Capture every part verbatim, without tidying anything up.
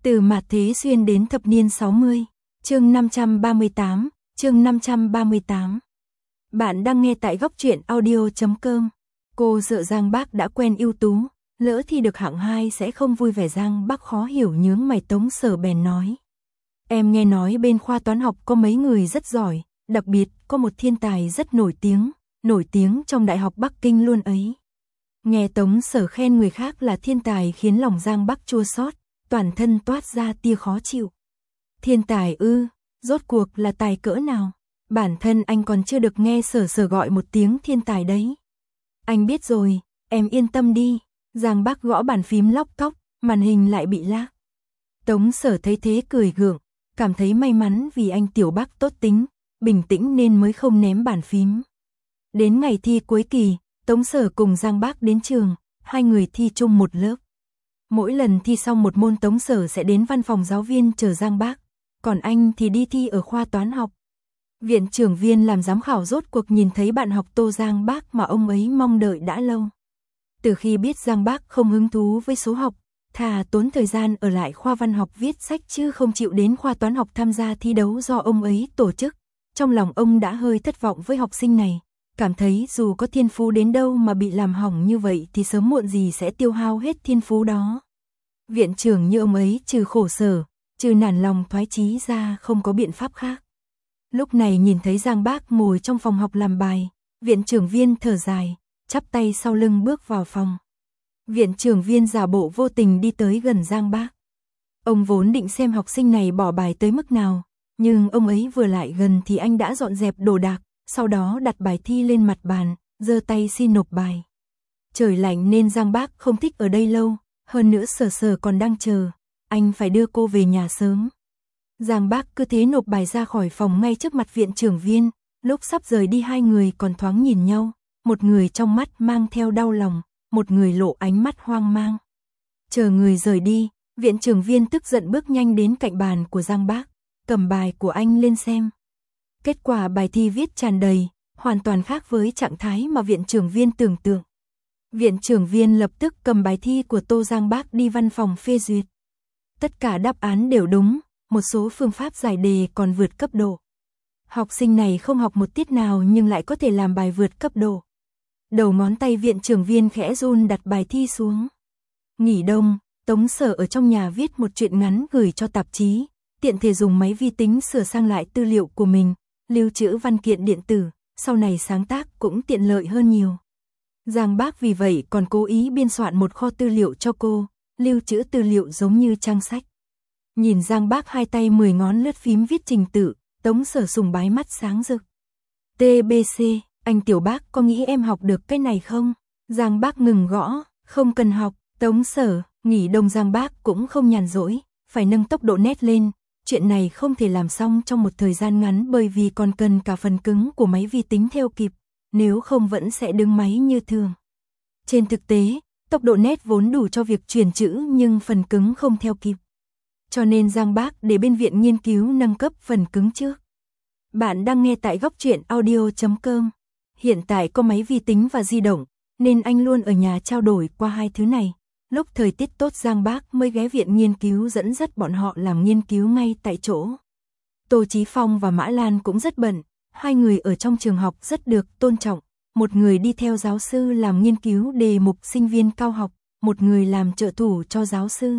Từ mạt thế xuyên đến thập niên sáu mươi, chương năm trăm ba mươi tám, chương năm trăm ba mươi tám. Bạn đang nghe tại góc truyện audio chấm com. Cô sợ Giang Bác đã quen ưu tú, lỡ thi được hạng hai sẽ không vui vẻ. Giang Bác khó hiểu nhướng mày. Tống Sở bèn nói. Em nghe nói bên khoa toán học có mấy người rất giỏi, đặc biệt có một thiên tài rất nổi tiếng, nổi tiếng trong Đại học Bắc Kinh luôn ấy. Nghe Tống Sở khen người khác là thiên tài khiến lòng Giang Bác chua xót, toàn thân toát ra tia khó chịu. Thiên tài ư, rốt cuộc là tài cỡ nào? Bản thân anh còn chưa được nghe Sở Sở gọi một tiếng thiên tài đấy. Anh biết rồi, em yên tâm đi. Giang Bác gõ bàn phím lóc cóc, màn hình lại bị lag. Tống Sở thấy thế cười gượng, cảm thấy may mắn vì anh tiểu Bác tốt tính, bình tĩnh nên mới không ném bàn phím. Đến ngày thi cuối kỳ, Tống Sở cùng Giang Bác đến trường, hai người thi chung một lớp. Mỗi lần thi xong một môn Tống Sở sẽ đến văn phòng giáo viên chờ Giang Bác, còn anh thì đi thi ở khoa toán học. Viện trưởng Viên làm giám khảo rốt cuộc nhìn thấy bạn học Tô Giang Bác mà ông ấy mong đợi đã lâu. Từ khi biết Giang Bác không hứng thú với số học, thà tốn thời gian ở lại khoa văn học viết sách chứ không chịu đến khoa toán học tham gia thi đấu do ông ấy tổ chức, trong lòng ông đã hơi thất vọng với học sinh này, cảm thấy dù có thiên phú đến đâu mà bị làm hỏng như vậy thì sớm muộn gì sẽ tiêu hao hết thiên phú đó. Viện trưởng như ông ấy trừ khổ sở, trừ nản lòng thoái chí ra không có biện pháp khác. Lúc này nhìn thấy Giang Bác ngồi trong phòng học làm bài, viện trưởng Viên thở dài, chắp tay sau lưng bước vào phòng. Viện trưởng Viên giả bộ vô tình đi tới gần Giang Bác. Ông vốn định xem học sinh này bỏ bài tới mức nào, nhưng ông ấy vừa lại gần thì anh đã dọn dẹp đồ đạc, sau đó đặt bài thi lên mặt bàn, giơ tay xin nộp bài. Trời lạnh nên Giang Bác không thích ở đây lâu, hơn nữa Sở Sở còn đang chờ, anh phải đưa cô về nhà sớm. Giang Bác cứ thế nộp bài ra khỏi phòng ngay trước mặt viện trưởng Viên, lúc sắp rời đi hai người còn thoáng nhìn nhau, một người trong mắt mang theo đau lòng, một người lộ ánh mắt hoang mang. Chờ người rời đi, viện trưởng Viên tức giận bước nhanh đến cạnh bàn của Giang Bác, cầm bài của anh lên xem. Kết quả bài thi viết tràn đầy, hoàn toàn khác với trạng thái mà viện trưởng Viên tưởng tượng. Viện trưởng Viên lập tức cầm bài thi của Tô Giang Bác đi văn phòng phê duyệt. Tất cả đáp án đều đúng, một số phương pháp giải đề còn vượt cấp độ. Học sinh này không học một tiết nào nhưng lại có thể làm bài vượt cấp độ. Đầu ngón tay viện trưởng Viên khẽ run đặt bài thi xuống. Nghỉ đông, Tống Sở ở trong nhà viết một truyện ngắn gửi cho tạp chí, tiện thể dùng máy vi tính sửa sang lại tư liệu của mình, lưu trữ văn kiện điện tử, sau này sáng tác cũng tiện lợi hơn nhiều. Giang Bác vì vậy còn cố ý biên soạn một kho tư liệu cho cô, lưu trữ tư liệu giống như trang sách. Nhìn Giang Bác hai tay mười ngón lướt phím viết trình tự, Tống Sở sùng bái mắt sáng rực. tê bê xê, anh tiểu Bác có nghĩ em học được cái này không? Giang Bác ngừng gõ, không cần học. Tống Sở, nghỉ đông Giang Bác cũng không nhàn rỗi, phải nâng tốc độ nét lên. Chuyện này không thể làm xong trong một thời gian ngắn bởi vì còn cần cả phần cứng của máy vi tính theo kịp, nếu không vẫn sẽ đứng máy như thường. Trên thực tế, tốc độ nét vốn đủ cho việc truyền chữ nhưng phần cứng không theo kịp. Cho nên Giang Bác để bên viện nghiên cứu nâng cấp phần cứng trước. Bạn đang nghe tại góc truyện audio chấm com. Hiện tại có máy vi tính và di động, nên anh luôn ở nhà trao đổi qua hai thứ này. Lúc thời tiết tốt Giang Bác mới ghé viện nghiên cứu dẫn dắt bọn họ làm nghiên cứu ngay tại chỗ. Tô Chí Phong và Mã Lan cũng rất bận, hai người ở trong trường học rất được tôn trọng, một người đi theo giáo sư làm nghiên cứu đề mục sinh viên cao học, một người làm trợ thủ cho giáo sư.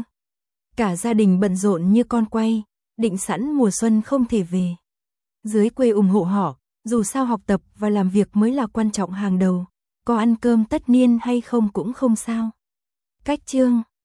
Cả gia đình bận rộn như con quay, định sẵn mùa xuân không thể về. Dưới quê ủng hộ họ, dù sao học tập và làm việc mới là quan trọng hàng đầu, có ăn cơm tất niên hay không cũng không sao. Cách chương